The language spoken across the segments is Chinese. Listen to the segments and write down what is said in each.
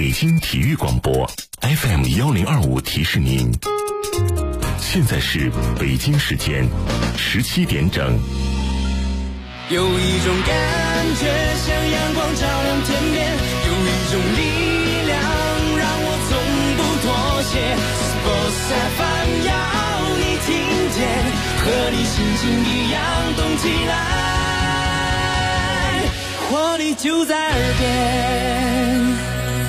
北京体育广播 FM1025提示您，现在是北京时间17点整。 有一种感觉像阳光照亮天边，有一种力量让我从不妥协。Sports FM 要你听见，和你心情一样动起来，活力就在耳边。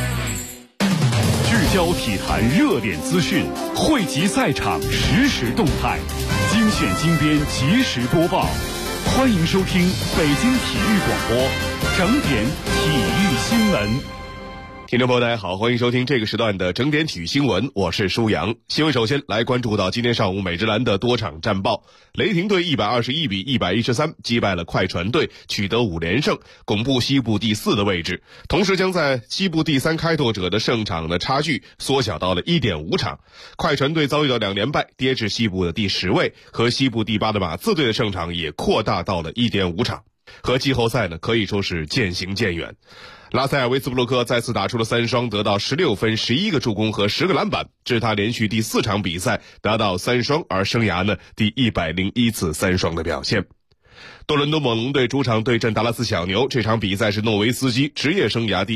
聚焦体坛热点资讯，汇集赛场实时动态，精选精编及时播报。欢迎收听北京体育广播整点体育新闻。 听众朋友大家好，欢迎收听这个时段的整点体育新闻，我是舒阳。新闻首先来关注到今天上午美职篮的多场战报。雷霆队121比113击败了快船队，取得5连胜，巩固西部第4的位置，同时将在西部第3开拓者的胜场的差距缩小到了 1.5 场。快船队遭遇到2连败，跌至西部的第10位，和西部第8的马刺队的胜场也扩大到了 1.5 场，和季后赛呢可以说是渐行渐远。拉塞尔维斯布鲁克再次打出了3双，得到16分、11个助攻和10个篮板，这是他连续第4场比赛达到3双，而生涯呢第101次3双的表现。多伦多猛龙队主场对阵达拉斯小牛，这场比赛是诺维斯基职业生涯第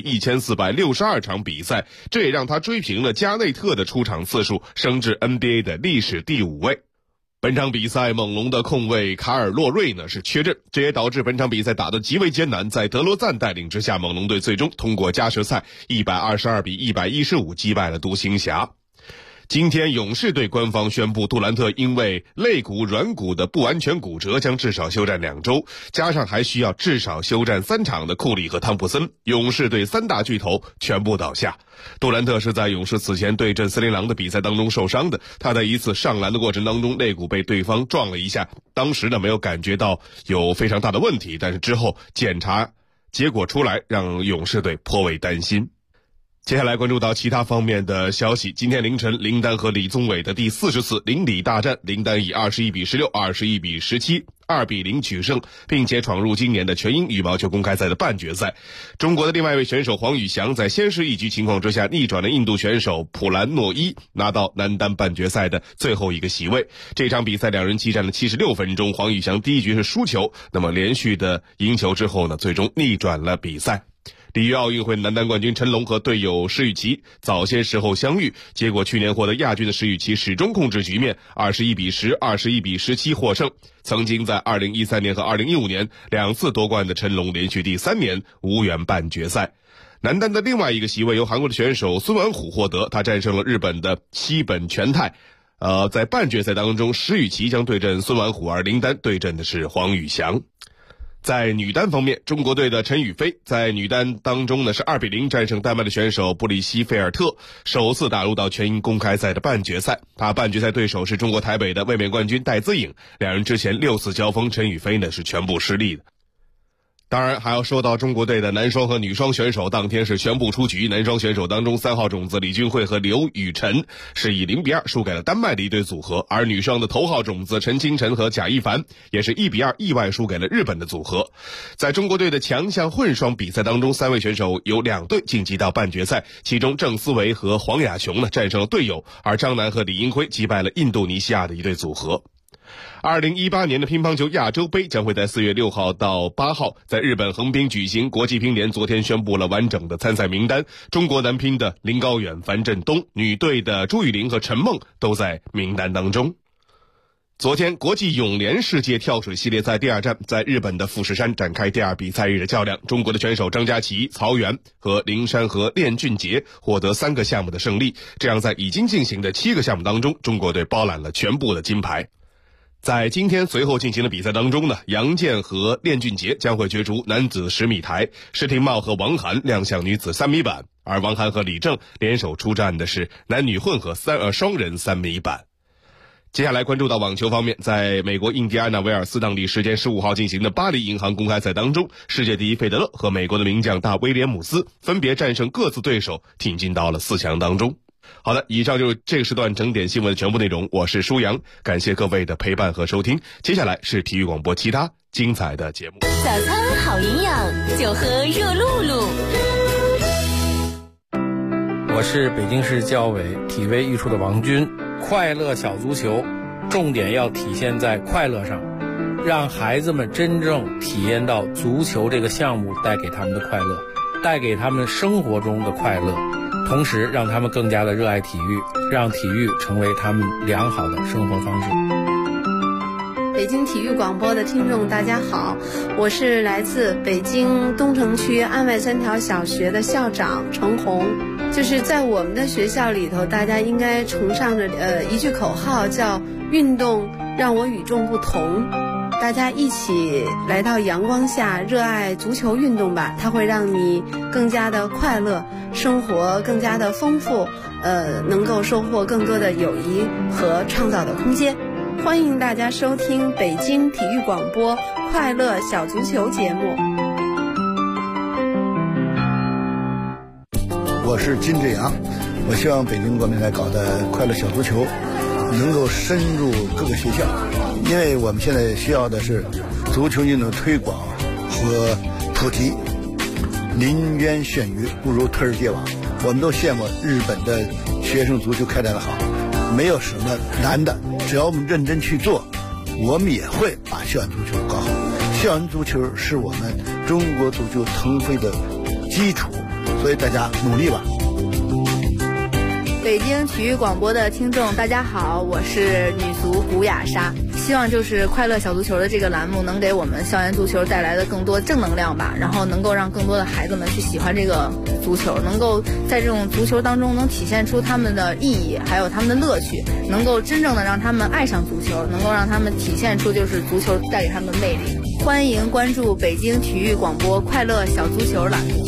1462场比赛，这也让他追平了加内特的出场次数，升至 NBA 的历史第5位。本场比赛猛龙的控卫卡尔洛瑞呢是缺阵，这也导致本场比赛打得极为艰难。在德罗赞带领之下，猛龙队最终通过加时赛122比115击败了独行侠。今天勇士队官方宣布，杜兰特因为肋骨软骨的不完全骨折将至少休战2周，加上还需要至少休战3场的库里和汤普森，勇士队3大巨头全部倒下。杜兰特是在勇士此前对阵森林狼的比赛当中受伤的，他在一次上篮的过程当中肋骨被对方撞了一下，当时呢没有感觉到有非常大的问题，但是之后检查结果出来，让勇士队颇为担心。接下来关注到其他方面的消息。今天凌晨，林丹和李宗伟的第40次林李大战，林丹以21比16、21比17、2比0取胜，并且闯入今年的全英羽毛球公开赛的半决赛。中国的另外一位选手黄宇翔在先失一局情况之下，逆转了印度选手普兰诺伊，拿到男单半决赛的最后一个席位。这场比赛两人激战了76分钟，黄宇翔第一局是输球，那么连续的赢球之后呢，最终逆转了比赛。里约奥运会男单冠军陈龙和队友石宇奇早些时候相遇，结果去年获得亚军的石宇奇始终控制局面，21比10、21比17获胜。曾经在2013年和2015年2次夺冠的陈龙，连续第3年无缘半决赛。男单的另外一个席位由韩国的选手孙完虎获得，他战胜了日本的西本全太。在半决赛当中，石宇奇将对阵孙完虎，而林丹对阵的是黄宇翔。在女单方面，中国队的陈雨菲在女单当中呢是2比0战胜丹麦的选手布里希费尔特，首次打入到全英公开赛的半决赛。他半决赛对手是中国台北的卫冕冠军戴资颖，两人之前6次交锋，陈雨菲呢是全部失利的。当然还要说到中国队的男双和女双选手，当天是全部出局。男双选手当中，3号种子李俊慧和刘雨辰是以0比2输给了丹麦的一对组合，而女双的头号种子陈清晨和贾一凡也是1比2意外输给了日本的组合。在中国队的强项混双比赛当中，3位选手有2队晋级到半决赛，其中郑思维和黄雅琼呢战胜了队友，而张楠和李英辉击败了印度尼西亚的一对组合。2018年的乒乓球亚洲杯将会在4月6号到8号在日本横滨举行，国际乒联昨天宣布了完整的参赛名单，中国男乒的林高远、樊振东，女队的朱雨玲和陈梦都在名单当中。昨天，国际泳联世界跳水系列赛第2站在日本的富士山展开第2比赛日的较量，中国的选手张家齐、曹原和林珊和练俊杰获得3个项目的胜利，这样在已经进行的7个项目当中，中国队包揽了全部的金牌。在今天随后进行的比赛当中呢，杨健和练俊杰将会角逐男子10米台，施廷懋和王涵亮相女子3米板，而王涵和李正联手出战的是男女混合双人3米板。接下来关注到网球方面，在美国印第安纳维尔斯当地时间15号进行的巴黎银行公开赛当中，世界第一费德勒和美国的名将大威廉姆斯分别战胜各自对手，挺进到了4强当中。好的，以上就是这个时段整点新闻的全部内容，我是舒阳，感谢各位的陪伴和收听。接下来是体育广播其他精彩的节目。 早餐好营养，就喝热露露。 我是北京市教委体卫艺术的王军。快乐小足球重点要体现在快乐上，让孩子们真正体验到足球这个项目带给他们的快乐，带给他们生活中的快乐，同时让他们更加的热爱体育，让体育成为他们良好的生活方式。 北京体育广播的听众大家好，我是来自北京东城区安外3条小学的校长程红。就是在我们的学校里头，大家应该崇尚着一句口号，叫运动让我与众不同。大家一起来到阳光下，热爱足球运动吧，它会让你更加的快乐，生活更加的丰富，能够收获更多的友谊和创造的空间。欢迎大家收听北京体育广播快乐小足球节目。 我是金志阳，我希望北京国民来搞的快乐小足球能够深入各个学校，因为我们现在需要的是足球运动推广和普及。临渊羡鱼，不如推而结网。我们都羡慕日本的学生足球开展的好，没有什么难的，只要我们认真去做，我们也会把校园足球搞好。校园足球是我们中国足球腾飞的基础，所以大家努力吧。 北京体育广播的听众大家好，我是女足古雅莎。希望就是快乐小足球的这个栏目能给我们校园足球带来的更多正能量吧，然后能够让更多的孩子们去喜欢这个足球，能够在这种足球当中能体现出他们的意义还有他们的乐趣，能够真正的让他们爱上足球，能够让他们体现出就是足球带给他们的魅力。欢迎关注北京体育广播快乐小足球栏目。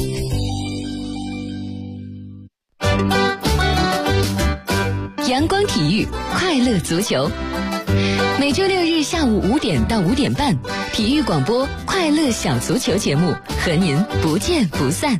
阳光体育快乐足球，每周六日下午5点到5点半，体育广播快乐小足球节目和您不见不散。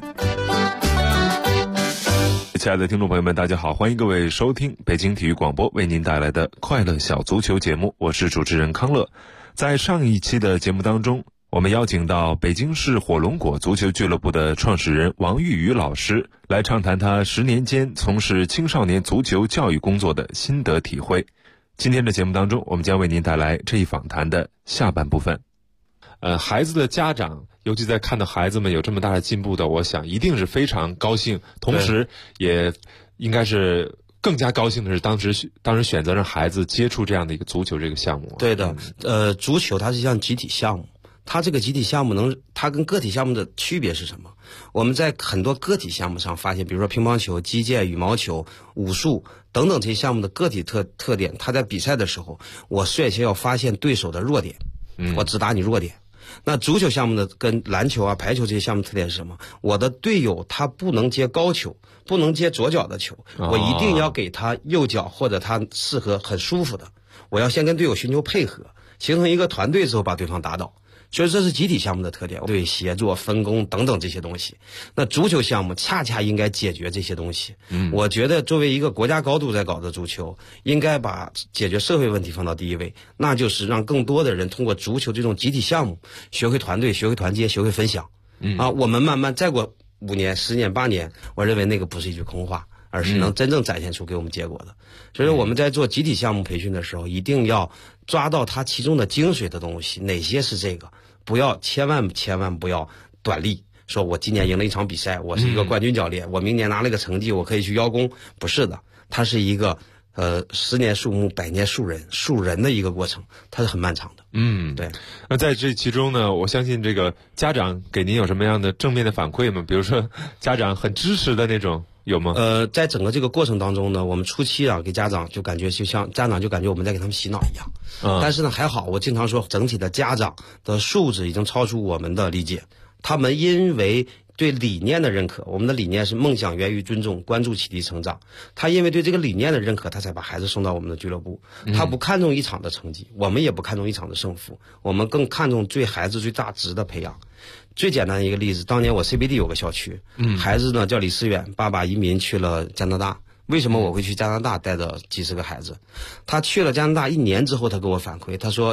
亲爱的听众朋友们，大家好，欢迎各位收听北京体育广播为您带来的快乐小足球节目，我是主持人康乐。在上一期的节目当中，我们邀请到北京市火龙果足球俱乐部的创始人王玉宇老师来畅谈他10年间从事青少年足球教育工作的心得体会。今天的节目当中，我们将为您带来这一访谈的下半部分。孩子的家长，尤其在看到孩子们有这么大的进步的，我想一定是非常高兴，同时也应该是更加高兴的是当时选择让孩子接触这样的一个足球这个项目。 对的，足球它是一项集体项目，它这个集体项目它跟个体项目的区别是什么？我们在很多个体项目上发现，比如说乒乓球、击剑、羽毛球、武术等等这些项目的个体特点，它在比赛的时候，我率先要发现对手的弱点，我只打你弱点。那足球项目的跟篮球啊、排球这些项目特点是什么？我的队友他不能接高球，不能接左脚的球，我一定要给他右脚或者他适合很舒服的，我要先跟队友寻求配合，形成一个团队之后把对方打倒。所以这是集体项目的特点，对协作、分工等等这些东西。那足球项目恰恰应该解决这些东西。我觉得作为一个国家高度在搞的足球，应该把解决社会问题放到第一位，那就是让更多的人通过足球这种集体项目学会团队、学会团结、学会分享。我们慢慢再过5年、10年、8年，我认为那个不是一句空话，而是能真正展现出给我们结果的。所以我们在做集体项目培训的时候，一定要抓到它其中的精髓的东西，哪些是这个，千万不要短利，说我今年赢了一场比赛，我是一个冠军教练，我明年拿了个成绩，我可以去邀功。不是的，它是一个10年树木100年树人的一个过程，它是很漫长的。对。 那在这其中呢，我相信这个家长给您有什么样的正面的反馈吗？比如说家长很支持的那种有吗？ 在整个这个过程当中呢，我们初期给家长就感觉我们在给他们洗脑一样。但是呢还好，我经常说整体的家长的素质已经超出我们的理解，他们因为对理念的认可，我们的理念是梦想源于尊重，关注启迪成长。他因为对这个理念的认可，他才把孩子送到我们的俱乐部。他不看重一场的成绩，我们也不看重一场的胜负，我们更看重对孩子最大值的培养。最简单的一个例子，当年我 CBD 有个校区，孩子呢叫李思远，爸爸移民去了加拿大。为什么我会去加拿大带着几十个孩子？他去了加拿大1年之后，他给我反馈，他说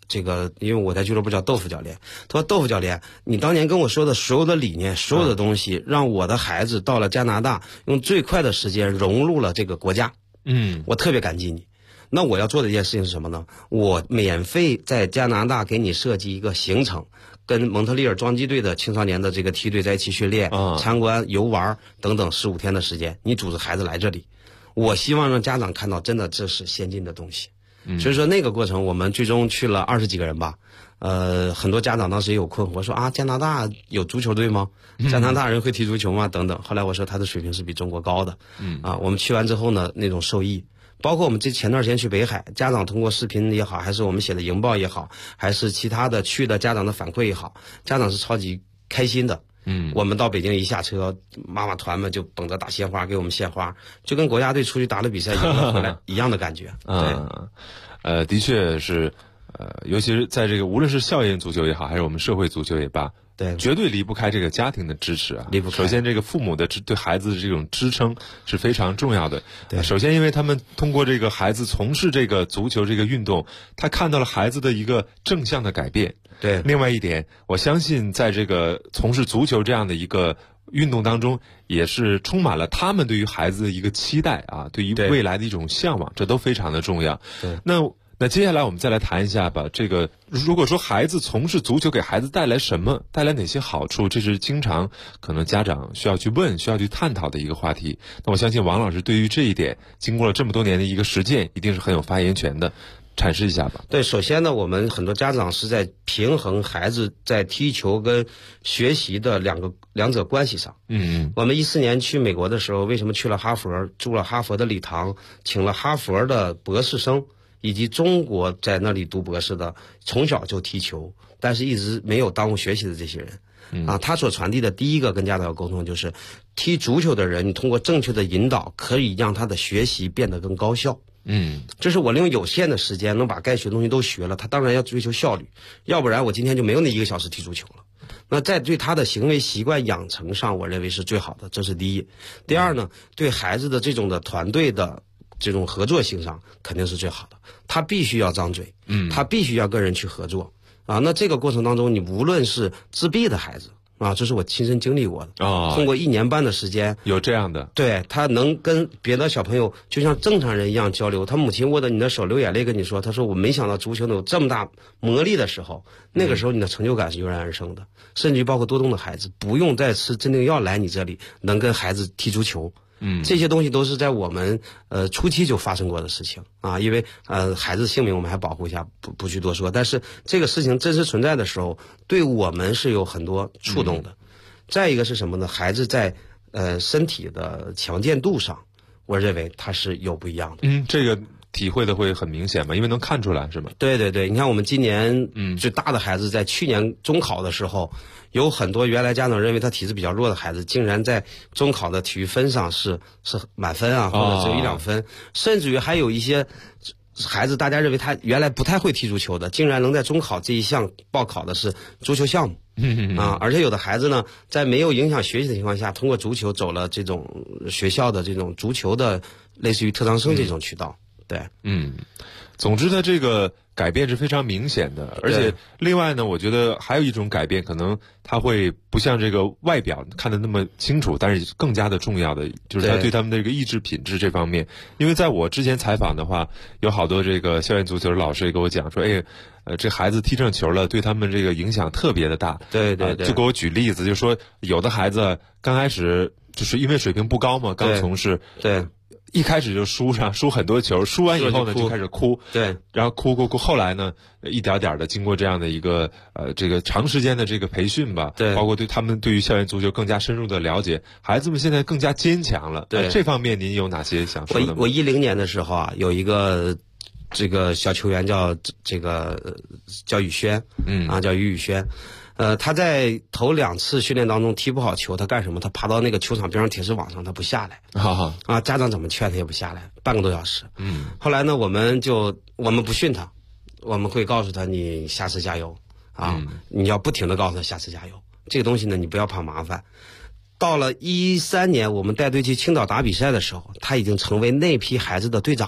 这个，因为我在俱乐部叫豆腐教练，他说豆腐教练，你当年跟我说的所有的理念，所有的东西，让我的孩子到了加拿大，用最快的时间融入了这个国家。我特别感激你。那我要做的一件事情是什么呢？我免费在加拿大给你设计一个行程，跟蒙特利尔装机队的青少年的这个梯队在一起训练、参观、游玩等等15天的时间，你组织孩子来这里，我希望让家长看到真的这是先进的东西。所以说那个过程我们最终去了20几个人吧。很多家长当时也有困惑，说啊，加拿大有足球队吗？加拿大人会踢足球吗？等等。后来我说他的水平是比中国高的。我们去完之后呢，那种受益，包括我们前段时间去北海，家长通过视频也好，还是我们写的营报也好，还是其他的去的家长的反馈也好，家长是超级开心的。我们到北京一下车，妈妈团们就捧着大鲜花给我们献花，就跟国家队出去打了比赛赢了回来一样的感觉。 对，的确是。尤其是在这个无论是校园足球也好，还是我们社会足球也罢， 对， 绝对离不开这个家庭的支持啊， 离不开。 首先，这个父母的对孩子的这种支撑是非常重要的。对，首先，因为他们通过这个孩子从事这个足球这个运动，他看到了孩子的一个正向的改变。 对， 另外一点，我相信在这个从事足球这样的一个运动当中，也是充满了他们对于孩子的一个期待啊，对于未来的一种向往，这都非常的重要。 对， 那接下来我们再来谈一下吧。这个如果说孩子从事足球给孩子带来什么，带来哪些好处，这是经常可能家长需要去问、需要去探讨的一个话题。那我相信王老师对于这一点，经过了这么多年的一个实践，一定是很有发言权的。阐释一下吧。 对，首先呢，我们很多家长是在平衡孩子在踢球跟学习的两者关系上。我们14年去美国的时候，为什么去了哈佛，住了哈佛的礼堂，请了哈佛的博士生，以及中国在那里读博士的，从小就踢球，但是一直没有耽误学习的这些人。他所传递的第一个跟家长要沟通就是，踢足球的人，你通过正确的引导，可以让他的学习变得更高效。就是我利用有限的时间能把该学的东西都学了，他当然要追求效率，要不然我今天就没有那1个小时踢足球了。那在对他的行为习惯养成上，我认为是最好的，这是第一。第二呢，对孩子的这种的团队的这种合作性上肯定是最好的，他必须要张嘴，他必须要跟人去合作啊。那这个过程当中，你无论是自闭的孩子啊，这是我亲身经历过的通过1年半的时间， 有这样的， 对，他能跟别的小朋友就像正常人一样交流。他母亲握着你的手流眼泪跟你说，他说我没想到足球能有这么大魔力的时候，那个时候你的成就感是油然而生的。甚至于包括多动的孩子，不用再吃镇定药来你这里，能跟孩子踢足球。这些东西都是在我们初期就发生过的事情啊，因为孩子性命我们还保护一下，不去多说。但是这个事情真实存在的时候，对我们是有很多触动的。再一个是什么呢？孩子在身体的强健度上，我认为他是有不一样的。 这个体会的会很明显嘛，因为能看出来是吗？ 对对对，你看我们今年最大的孩子在去年中考的时候，有很多原来家长认为他体质比较弱的孩子，竟然在中考的体育分上是满分啊，或者只有1-2分，甚至于还有一些孩子大家认为他原来不太会踢足球的，竟然能在中考这一项报考的是足球项目。而且有的孩子呢，在没有影响学习的情况下，通过足球走了这种学校的这种足球的类似于特长生这种渠道。对， 总之它这个改变是非常明显的，而且另外呢，我觉得还有一种改变，可能它会不像这个外表看得那么清楚，但是更加的重要的就是它对他们的这个意志品质这方面。因为在我之前采访的话，有好多这个校园足球的老师也跟我讲说，这孩子踢上球了，对他们这个影响特别的大。 对对对， 就给我举例子，就说有的孩子刚开始就是因为水平不高嘛，刚从事， 对。 一开始就输很多球，输完以后呢就开始哭， 对， 然后哭，后来呢一点点的经过这样的一个这个长时间的这个培训吧， 对， 包括对他们对于校园足球更加深入的了解，孩子们现在更加坚强了。 对， 这方面您有哪些想说的吗？ 我10年的时候啊，有一个这个小球员叫宇轩，叫于宇轩。他在头2次训练当中踢不好球，他干什么？他爬到那个球场边上铁丝网上，他不下来。家长怎么劝他也不下来，半个多小时。后来呢，我们不训他，我们会告诉他你下次加油啊，你要不停的告诉他下次加油。这个东西呢，你不要怕麻烦。到了13年，我们带队去青岛打比赛的时候，他已经成为那批孩子的队长了。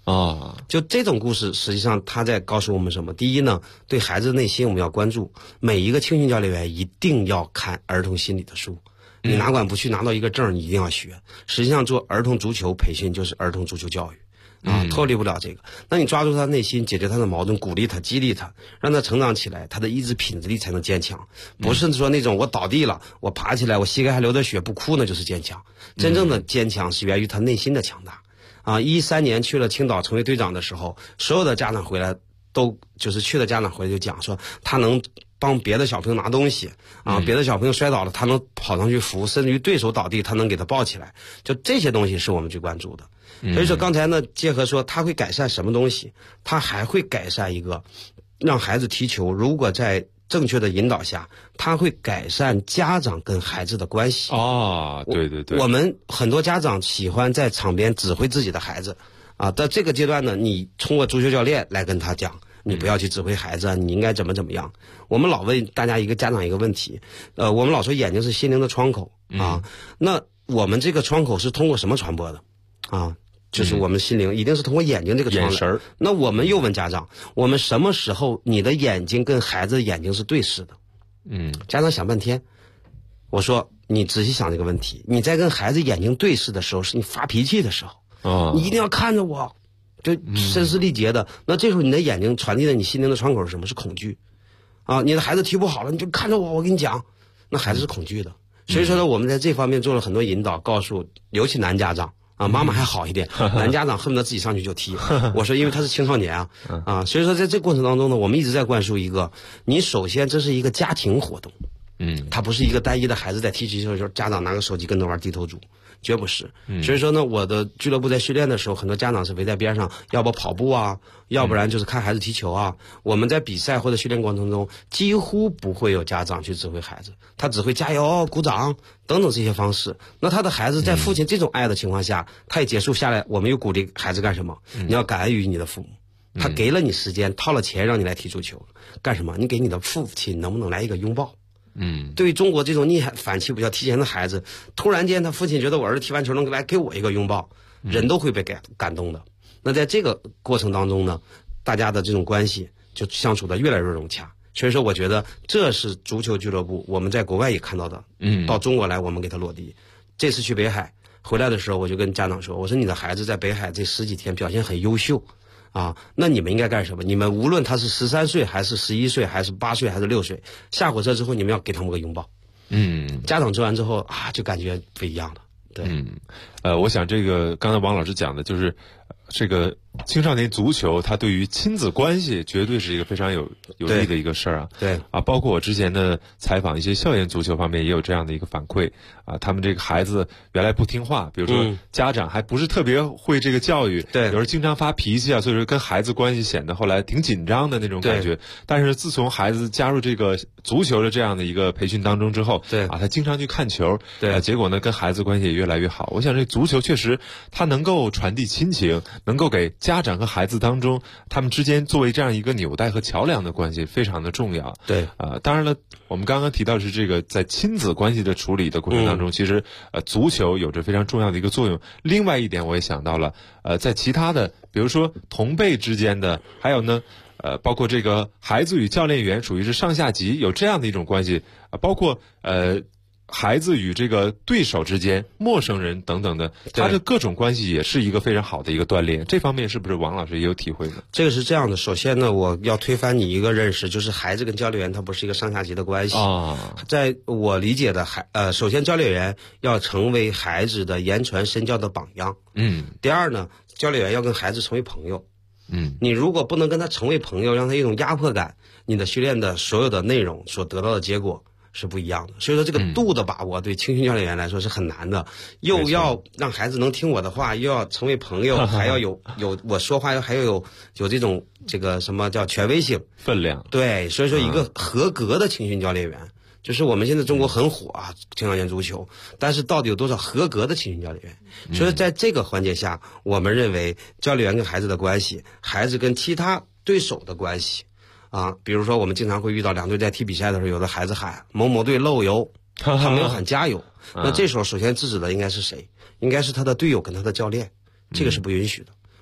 啊，就这种故事，实际上他在告诉我们什么？第一呢，对孩子的内心我们要关注，每一个青训教练员一定要看儿童心理的书。你哪管不去拿到一个证，你一定要学。实际上做儿童足球培训就是儿童足球教育啊，脱离不了这个。那你抓住他内心，解决他的矛盾，鼓励他，激励他，让他成长起来，他的意志品质力才能坚强。不是说那种我倒地了，我爬起来，我膝盖还流着血不哭呢就是坚强。真正的坚强是源于他内心的强大。啊，13年去了青岛成为队长的时候，所有的家长回来都就是去的家长回来就讲说，他能帮别的小朋友拿东西啊，别的小朋友摔倒了，他能跑上去扶，甚至于对手倒地，他能给他抱起来。就这些东西是我们最关注的。所以说刚才呢，结合说他会改善什么东西，他还会改善一个让孩子踢球，如果在正确的引导下，他会改善家长跟孩子的关系。 啊，对对对， 我们很多家长喜欢在场边指挥自己的孩子，啊，在这个阶段呢，你通过足球教练来跟他讲，你不要去指挥孩子，你应该怎么样。我们老问大家一个家长一个问题，我们老说眼睛是心灵的窗口啊，那我们这个窗口是通过什么传播的啊？就是我们心灵一定是通过眼睛这个窗来。那我们又问家长，我们什么时候你的眼睛跟孩子的眼睛是对视的？家长想半天，我说你仔细想这个问题，你在跟孩子眼睛对视的时候，是你发脾气的时候，你一定要看着我，就声嘶力竭的。那这时候你的眼睛传递的你心灵的窗口是什么？是恐惧啊！你的孩子踢不好了，你就看着我，我跟你讲，那孩子是恐惧的。所以说呢，我们在这方面做了很多引导，告诉尤其男家长。啊，妈妈还好一点，男家长恨不得自己上去就踢。我说，因为他是青少年啊，所以说在这过程当中呢，我们一直在灌输一个，你首先这是一个家庭活动，它不是一个单一的孩子在踢球的时候，家长拿个手机跟着玩低头族，绝不是。所以说呢，我的俱乐部在训练的时候，很多家长是围在边上，要不跑步啊，要不然就是看孩子踢球啊。我们在比赛或者训练过程中，几乎不会有家长去指挥孩子，他只会加油、鼓掌等等这些方式。那他的孩子在父亲这种爱的情况下，他也结束下来，我们又鼓励孩子干什么？你要感恩于你的父母，他给了你时间，掏了钱让你来踢足球，干什么？你给你的父亲能不能来一个拥抱？对于中国这种逆反期比较提前的孩子，突然间他父亲觉得我儿子踢完球能来给我一个拥抱，人都会被感动的。那在这个过程当中呢，大家的这种关系就相处的越来越融洽。所以说我觉得这是足球俱乐部我们在国外也看到的，到中国来我们给他落地。这次去北海回来的时候，我就跟家长说，我说你的孩子在北海这10几天表现很优秀啊，那你们应该干什么？你们无论他是13岁还是11岁还是8岁还是6岁，下火车之后你们要给他们个拥抱。家长做完之后啊，就感觉不一样了。对， 我想这个刚才王老师讲的就是这个青少年足球，它对于亲子关系绝对是一个非常有利的一个事儿啊。 对啊，包括我之前的采访一些校园足球方面也有这样的一个反馈啊，他们这个孩子原来不听话，比如说家长还不是特别会这个教育， 对， 有时候经常发脾气啊，所以说跟孩子关系显得后来挺紧张的那种感觉。但是自从孩子加入这个足球的这样的一个培训当中之后， 对啊，他经常去看球，对，结果呢跟孩子关系也越来越好。我想这足球确实它能够传递亲情，能够给家长和孩子当中他们之间作为这样一个纽带和桥梁的关系非常的重要。 对当然了，我们刚刚提到的是这个在亲子关系的处理的过程当中，其实足球有着非常重要的一个作用。另外一点我也想到了，在其他的比如说同辈之间的，还有呢包括这个孩子与教练员属于是上下级，有这样的一种关系包括孩子与这个对手之间、陌生人等等的，他的各种关系也是一个非常好的一个锻炼。这方面是不是王老师也有体会呢？ 这个是这样的，首先呢，我要推翻你一个认识，就是孩子跟教练员他不是一个上下级的关系啊。在我理解的首先教练员要成为孩子的言传身教的榜样。第二呢，教练员要跟孩子成为朋友。你如果不能跟他成为朋友，让他一种压迫感，你的训练的所有的内容所得到的结果是不一样的。所以说这个度的把握对青训教练员来说是很难的，又要让孩子能听我的话，又要成为朋友，还要有我说话还要有这种这个什么叫权威性分量。 对，所以说一个合格的青训教练员，就是我们现在中国很火啊，青少年足球，但是到底有多少合格的青训教练员？所以在这个环节下，我们认为教练员跟孩子的关系，孩子跟其他对手的关系啊，比如说我们经常会遇到两队在踢比赛的时候，有的孩子喊某某队漏油，他没有喊加油，那这时候首先制止的应该是谁？应该是他的队友跟他的教练，这个是不允许的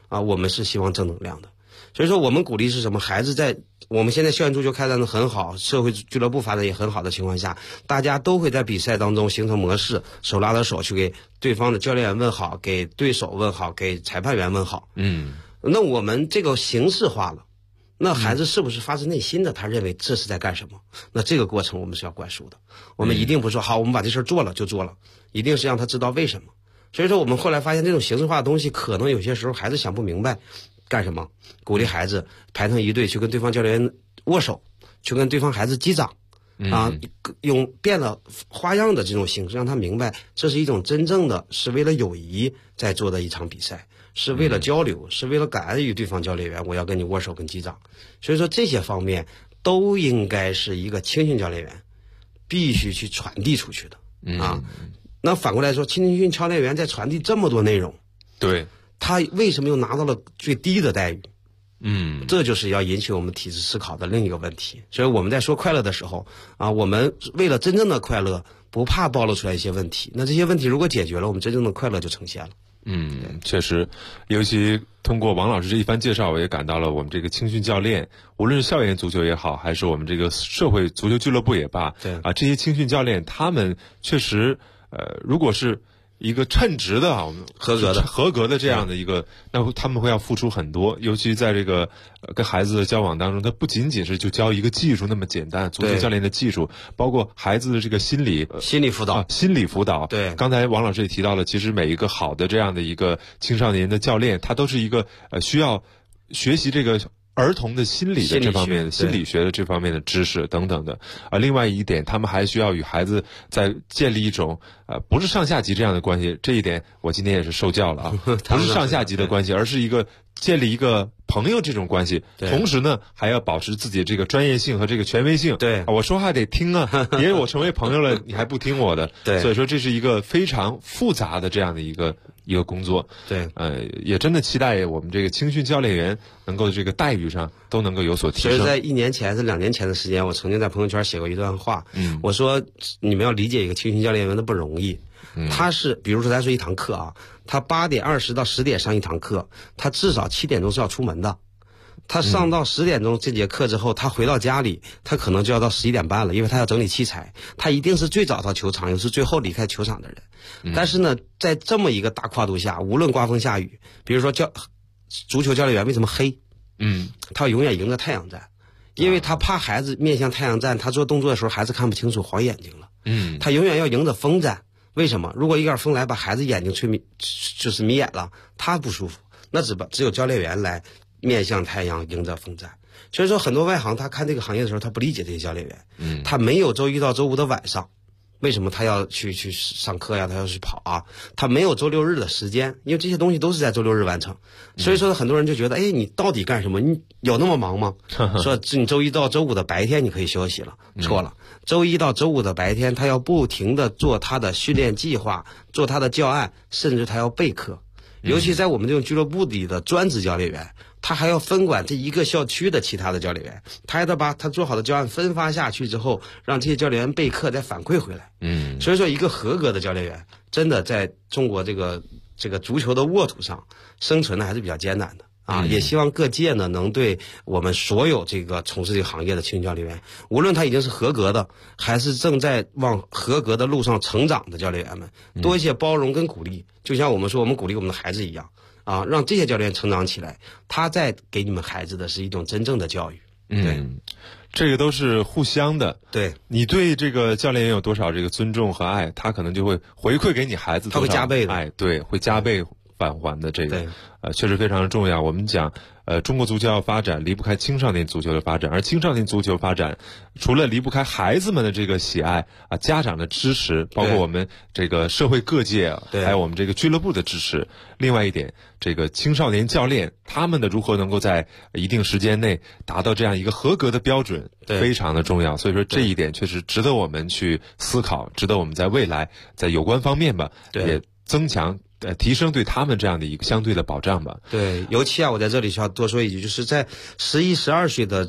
我们是希望正能量的。所以说我们鼓励是什么？孩子在我们现在校园足球开展的很好，社会俱乐部发展也很好的情况下，大家都会在比赛当中形成模式，手拉着手去给对方的教练员问好，给对手问好，给裁判员问好。那我们这个形式化了，那孩子是不是发自内心的他认为这是在干什么？那这个过程我们是要灌输的。我们一定不是说好我们把这事做了就做了，一定是让他知道为什么。所以说我们后来发现这种形式化的东西可能有些时候孩子想不明白干什么，鼓励孩子排成一队去跟对方教练员握手，去跟对方孩子击掌用变了花样的这种形式让他明白这是一种真正的是为了友谊在做的一场比赛，是为了交流，是为了感恩于对方教练员，我要跟你握手跟击掌。所以说这些方面都应该是一个青训教练员必须去传递出去的那反过来说，青训教练员在传递这么多内容， 对， 他为什么又拿到了最低的待遇？这就是要引起我们体制思考的另一个问题。所以我们在说快乐的时候我们为了真正的快乐，不怕暴露出来一些问题。那这些问题如果解决了，我们真正的快乐就呈现了。 确实，尤其通过王老师这一番介绍，我也感到了我们这个青训教练，无论是校园足球也好，还是我们这个社会足球俱乐部也罢， 对这些青训教练他们确实如果是一个称职的合格的这样的一个，那他们会要付出很多，尤其在这个跟孩子的交往当中，他不仅仅是就教一个技术那么简单，足球教练的技术，包括孩子的这个心理辅导。 对， 刚才王老师也提到了，其实每一个好的这样的一个青少年的教练，他都是一个需要学习这个儿童的心理的这方面的心理学的这方面的知识等等的另外一点，他们还需要与孩子在建立一种不是上下级这样的关系。这一点我今天也是受教了不是上下级的关系，而是一个建立一个朋友这种关系，同时呢还要保持自己这个专业性和这个权威性。 对， 我说话得听别我成为朋友了你还不听我的。 对， 所以说这是一个非常复杂的这样的一个工作。 对， 也真的期待我们这个青训教练员能够这个待遇上都能够有所提升。 所以在1年前是2年前的时间，我曾经在朋友圈写过一段话，我说你们要理解一个青训教练员的不容易。他是比如说咱说一堂课他8点20到10点上一堂课，他至少7点钟是要出门的。他上到10点钟这节课之后，他回到家里，他可能就要到11点半了，因为他要整理器材。他一定是最早到球场，又是最后离开球场的人。但是呢，在这么一个大跨度下，无论刮风下雨，比如说足球教练员为什么黑？他永远迎着太阳站，因为他怕孩子面向太阳站，他做动作的时候孩子看不清楚，晃眼睛了。他永远要迎着风站。为什么？如果一点风来把孩子眼睛吹就是迷眼了，他不舒服。那只有教练员来面向太阳迎着风站。所以说很多外行他看这个行业的时候，他不理解这些教练员。他没有周一到周五的晚上，为什么他要去上课呀？他要去跑他没有周六日的时间，因为这些东西都是在周六日完成。所以说很多人就觉得你到底干什么？你有那么忙吗？说你周一到周五的白天你可以休息了。错了，周一到周五的白天他要不停的做他的训练计划，做他的教案，甚至他要备课。尤其在我们这种俱乐部里的专职教练员，他还要分管这一个校区的其他的教练员，他还得把他做好的教案分发下去之后，让这些教练员备课再反馈回来。所以说一个合格的教练员真的在中国这个足球的沃土上生存的还是比较艰难的也希望各界呢能对我们所有这个从事这个行业的青训教练员，无论他已经是合格的还是正在往合格的路上成长的教练员们，多一些包容跟鼓励。就像我们说我们鼓励我们的孩子一样让这些教练成长起来，他在给你们孩子的是一种真正的教育。对， 这个都是互相的。 对， 你对这个教练员有多少这个尊重和爱，他可能就会回馈给你孩子多少爱， 他会加倍的。 对，会加倍返还的。这个确实非常的重要。我们讲中国足球要发展离不开青少年足球的发展，而青少年足球发展除了离不开孩子们的这个喜爱家长的支持，包括我们这个社会各界还有我们这个俱乐部的支持。另外一点，这个青少年教练他们的如何能够在一定时间内达到这样一个合格的标准，非常的重要。所以说这一点确实值得我们去思考，值得我们在未来在有关方面也增强提升对他们这样的一个相对的保障吧。 对，尤其我在这里需要多说一句，就是在11、12岁的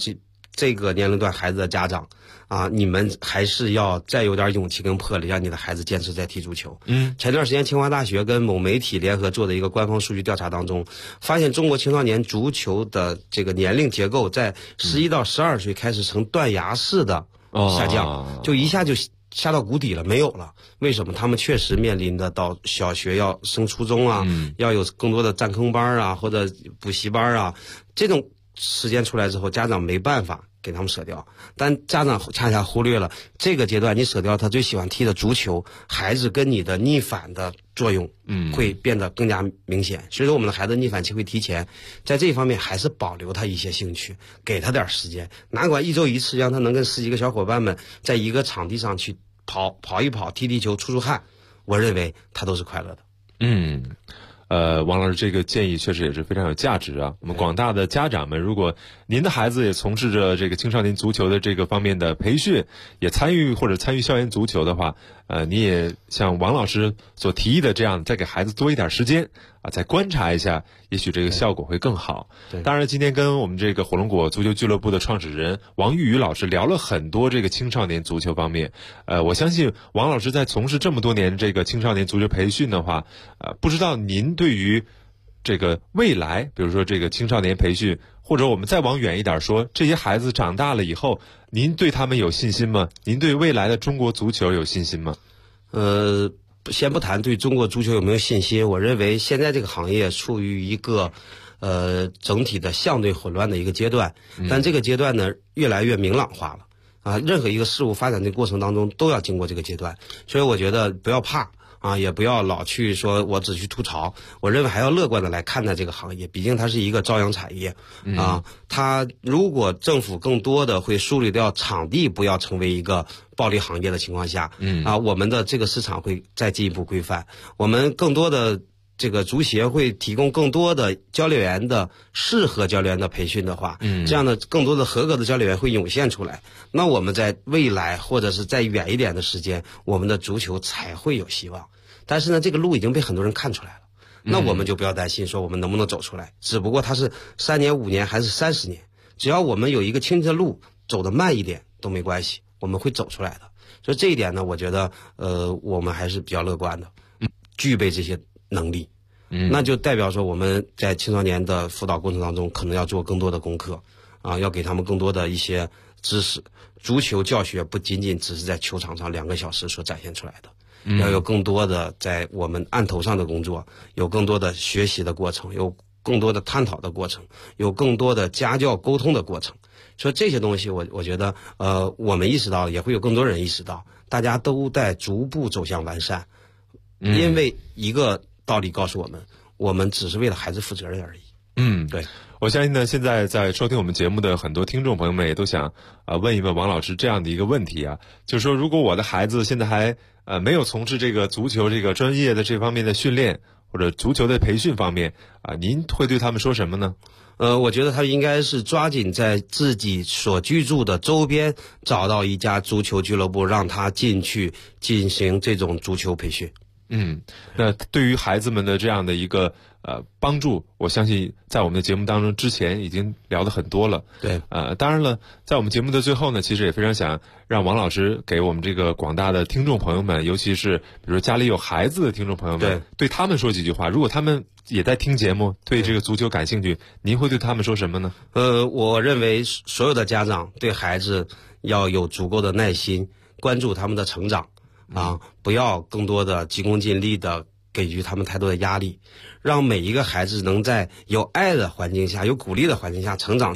这个年龄段孩子的家长啊，你们还是要再有点勇气跟魄力，让你的孩子坚持在踢足球。前段时间清华大学跟某媒体联合做的一个官方数据调查当中，发现中国青少年足球的这个年龄结构在11到12岁开始呈断崖式的下降，就一下就下到谷底了，没有了。为什么？他们确实面临的到小学要升初中啊，要有更多的占坑班啊，或者补习班啊，这种时间出来之后，家长没办法给他们舍掉，但家长恰恰忽略了这个阶段你舍掉他最喜欢踢的足球，孩子跟你的逆反的作用会变得更加明显。所以说我们的孩子逆反期会提前，在这一方面还是保留他一些兴趣，给他点时间，哪管1周1次，让他能跟10几个小伙伴们在一个场地上去跑一跑，踢踢球，出汗，我认为他都是快乐的。 王老师这个建议确实也是非常有价值啊。我们广大的家长们，如果您的孩子也从事着这个青少年足球的这个方面的培训，也参与校园足球的话，你也像王老师所提议的这样，再给孩子多一点时间啊，再观察一下，也许这个效果会更好。当然，今天跟我们这个火龙果足球俱乐部的创始人王玉宇老师聊了很多这个青少年足球方面。我相信王老师在从事这么多年这个青少年足球培训的话，不知道您对于这个未来，比如说这个青少年培训，或者我们再往远一点说，这些孩子长大了以后，您对他们有信心吗？您对未来的中国足球有信心吗？ 先不谈对中国足球有没有信心，我认为现在这个行业处于一个整体的相对混乱的一个阶段，但这个阶段呢越来越明朗化了啊，任何一个事物发展的过程当中都要经过这个阶段，所以我觉得不要怕啊，也不要老去说我只去吐槽，我认为还要乐观的来看待这个行业，毕竟它是一个朝阳产业啊。它如果政府更多的会梳理掉场地不要成为一个暴利行业的情况下，我们的这个市场会再进一步规范，我们更多的这个足协会提供更多的教练员的适合教练员的培训的话，这样的更多的合格的教练员会涌现出来，那我们在未来或者是再远一点的时间，我们的足球才会有希望。但是呢，这个路已经被很多人看出来了，那我们就不要担心说我们能不能走出来，只不过它是3年5年还是30年，只要我们有一个清晰的路，走得慢一点都没关系，我们会走出来的。所以这一点呢，我觉得我们还是比较乐观的，具备这些能力，那就代表说我们在青少年的辅导过程当中可能要做更多的功课啊，要给他们更多的一些知识。足球教学不仅仅只是在球场上2个小时所展现出来的，要有更多的在我们案头上的工作，有更多的学习的过程，有更多的探讨的过程，有更多的家教沟通的过程。所以这些东西我觉得我们意识到，也会有更多人意识到，大家都在逐步走向完善，因为一个道理告诉我们，我们只是为了孩子负责任而已。对， 我相信呢，现在在收听我们节目的很多听众朋友们也都想问一问王老师这样的一个问题啊，就是说，如果我的孩子现在还没有从事这个足球这个专业的这方面的训练，或者足球的培训方面您会对他们说什么呢？ 我觉得他应该是抓紧在自己所居住的周边找到一家足球俱乐部，让他进去进行这种足球培训。 那对于孩子们的这样的一个帮助，我相信在我们的节目当中之前已经聊得很多了。 对， 当然了，在我们节目的最后呢，其实也非常想让王老师给我们这个广大的听众朋友们，尤其是比如说家里有孩子的听众朋友们，对他们说几句话。如果他们也在听节目，对这个足球感兴趣，您会对他们说什么呢？ 我认为所有的家长对孩子要有足够的耐心，关注他们的成长不要更多的急功近利的给予他们太多的压力，让每一个孩子能在有爱的环境下、有鼓励的环境下成长。